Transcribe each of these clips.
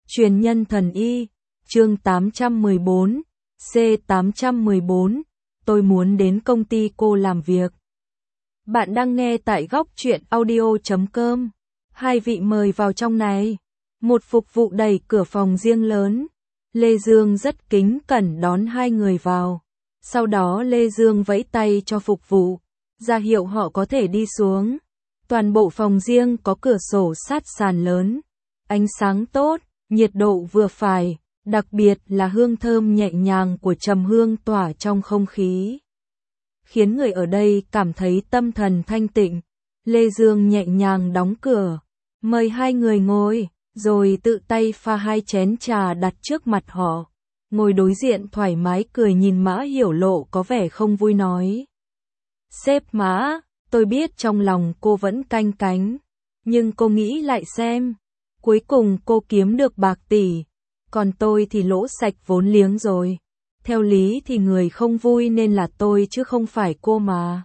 Truyền nhân thần y, chương 814, C814, tôi muốn đến công ty cô làm việc. Bạn đang nghe tại góc truyện audio.com. Hai vị mời vào trong này. Một phục vụ đẩy cửa phòng riêng lớn. Lê Dương rất kính cẩn đón hai người vào. Sau đó Lê Dương vẫy tay cho phục vụ, ra hiệu họ có thể đi xuống. Toàn bộ phòng riêng có cửa sổ sát sàn lớn, ánh sáng tốt, nhiệt độ vừa phải, đặc biệt là hương thơm nhẹ nhàng của trầm hương tỏa trong không khí, khiến người ở đây cảm thấy tâm thần thanh tịnh. Lê Dương nhẹ nhàng đóng cửa, mời hai người ngồi, rồi tự tay pha hai chén trà đặt trước mặt họ. Ngồi đối diện thoải mái cười nhìn Mã Hiểu Lộ có vẻ không vui nói. Sếp Mã, tôi biết trong lòng cô vẫn canh cánh, nhưng cô nghĩ lại xem, cuối cùng cô kiếm được bạc tỷ, còn tôi thì lỗ sạch vốn liếng rồi. Theo lý thì người không vui nên là tôi chứ không phải cô mà.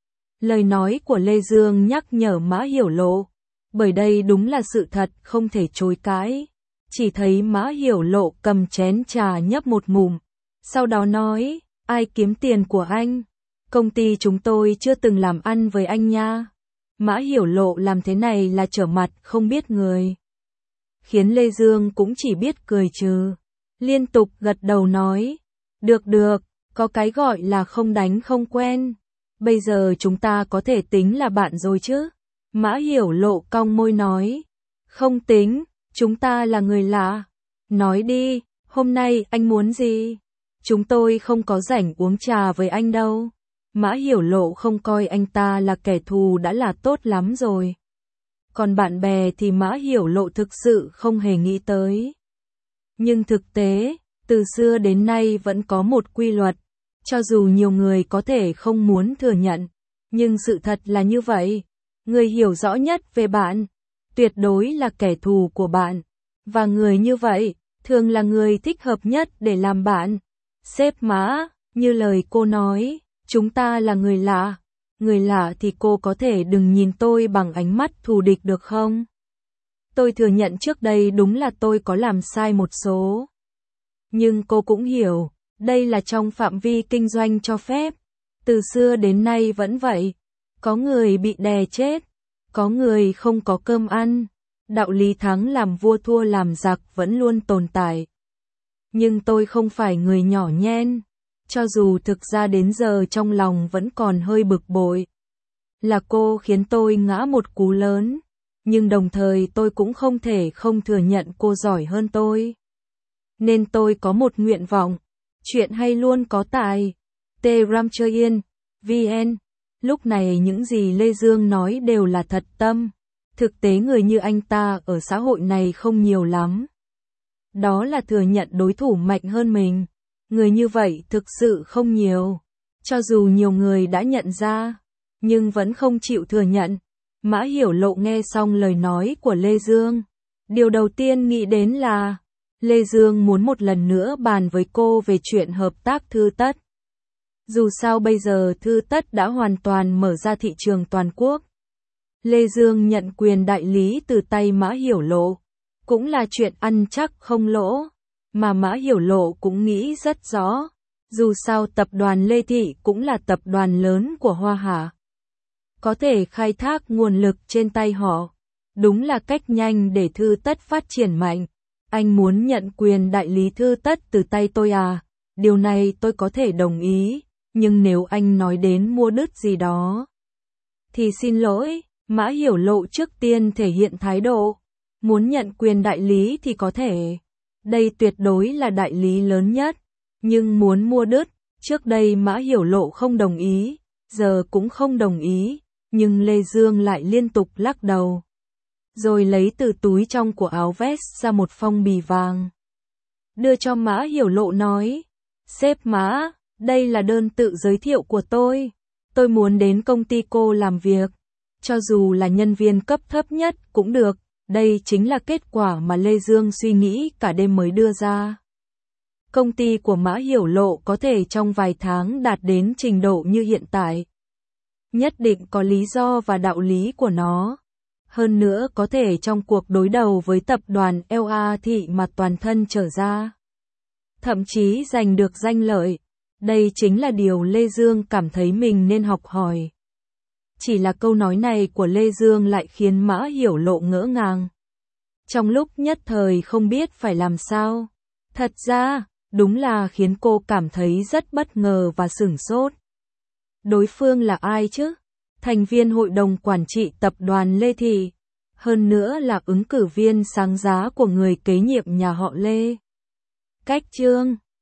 Lời nói của Lê Dương nhắc nhở Mã Hiểu Lộ, bởi đây đúng là sự thật không thể chối cãi. Chỉ thấy Mã Hiểu Lộ cầm chén trà nhấp một ngụm, sau đó nói, ai kiếm tiền của anh? Công ty chúng tôi chưa từng làm ăn với anh nha. Mã Hiểu Lộ làm thế này là trở mặt không biết người, khiến Lê Dương cũng chỉ biết cười trừ, liên tục gật đầu nói, được được, có cái gọi là không đánh không quen. Bây giờ chúng ta có thể tính là bạn rồi chứ? Mã Hiểu Lộ cong môi nói, không tính, chúng ta là người lạ. Nói đi, hôm nay anh muốn gì? Chúng tôi không có rảnh uống trà với anh đâu. Mã Hiểu Lộ không coi anh ta là kẻ thù đã là tốt lắm rồi. Còn bạn bè thì Mã Hiểu Lộ thực sự không hề nghĩ tới. Nhưng thực tế, từ xưa đến nay vẫn có một quy luật, cho dù nhiều người có thể không muốn thừa nhận, nhưng sự thật là như vậy. Người hiểu rõ nhất về bạn, tuyệt đối là kẻ thù của bạn. Và người như vậy, thường là người thích hợp nhất để làm bạn. Sếp Mã, như lời cô nói, chúng ta là người lạ. Người lạ thì cô có thể đừng nhìn tôi bằng ánh mắt thù địch được không? Tôi thừa nhận trước đây đúng là tôi có làm sai một số. Nhưng cô cũng hiểu, đây là trong phạm vi kinh doanh cho phép. Từ xưa đến nay vẫn vậy. Có người bị đè chết, có người không có cơm ăn. Đạo lý thắng làm vua thua làm giặc vẫn luôn tồn tại. Nhưng tôi không phải người nhỏ nhen. Cho dù thực ra đến giờ trong lòng vẫn còn hơi bực bội. Là cô khiến tôi ngã một cú lớn. Nhưng đồng thời tôi cũng không thể không thừa nhận cô giỏi hơn tôi. Nên tôi có một nguyện vọng. Chuyện hay luôn có tại T-Ram-Chơi-Yên.vn. Lúc này những gì Lê Dương nói đều là thật tâm. Thực tế người như anh ta ở xã hội này không nhiều lắm. Đó là thừa nhận đối thủ mạnh hơn mình. Người như vậy thực sự không nhiều. Cho dù nhiều người đã nhận ra, nhưng vẫn không chịu thừa nhận. Mã Hiểu Lộ nghe xong lời nói của Lê Dương. Điều đầu tiên nghĩ đến là, Lê Dương muốn một lần nữa bàn với cô về chuyện hợp tác Thư Tất. Dù sao bây giờ Thư Tất đã hoàn toàn mở ra thị trường toàn quốc. Lê Dương nhận quyền đại lý từ tay Mã Hiểu Lộ, cũng là chuyện ăn chắc không lỗ, mà Mã Hiểu Lộ cũng nghĩ rất rõ. Dù sao tập đoàn Lê Thị cũng là tập đoàn lớn của Hoa Hạ. Có thể khai thác nguồn lực trên tay họ, đúng là cách nhanh để Thư Tất phát triển mạnh. Anh muốn nhận quyền đại lý Thư Tất từ tay tôi à? Điều này tôi có thể đồng ý, nhưng nếu anh nói đến mua đứt gì đó, thì xin lỗi. Mã Hiểu Lộ trước tiên thể hiện thái độ. Muốn nhận quyền đại lý thì có thể. Đây tuyệt đối là đại lý lớn nhất. Nhưng muốn mua đứt, trước đây Mã Hiểu Lộ không đồng ý, giờ cũng không đồng ý. Nhưng Lê Dương lại liên tục lắc đầu. Rồi lấy từ túi trong của áo vest ra một phong bì vàng. Đưa cho Mã Hiểu Lộ nói. Sếp Mã, đây là đơn tự giới thiệu của tôi. Tôi muốn đến công ty cô làm việc. Cho dù là nhân viên cấp thấp nhất cũng được, đây chính là kết quả mà Lê Dương suy nghĩ cả đêm mới đưa ra. Công ty của Mã Hiểu Lộ có thể trong vài tháng đạt đến trình độ như hiện tại. Nhất định có lý do và đạo lý của nó. Hơn nữa có thể trong cuộc đối đầu với tập đoàn LA Thị mà toàn thân trở ra. Thậm chí giành được danh lợi. Đây chính là điều Lê Dương cảm thấy mình nên học hỏi. Chỉ là câu nói này của Lê Dương lại khiến Mã Hiểu Lộ ngỡ ngàng. Trong lúc nhất thời không biết phải làm sao. Thật ra, đúng là khiến cô cảm thấy rất bất ngờ và sửng sốt. Đối phương là ai chứ? Thành viên hội đồng quản trị tập đoàn Lê Thị. Hơn nữa là ứng cử viên sáng giá của người kế nhiệm nhà họ Lê. Cách chương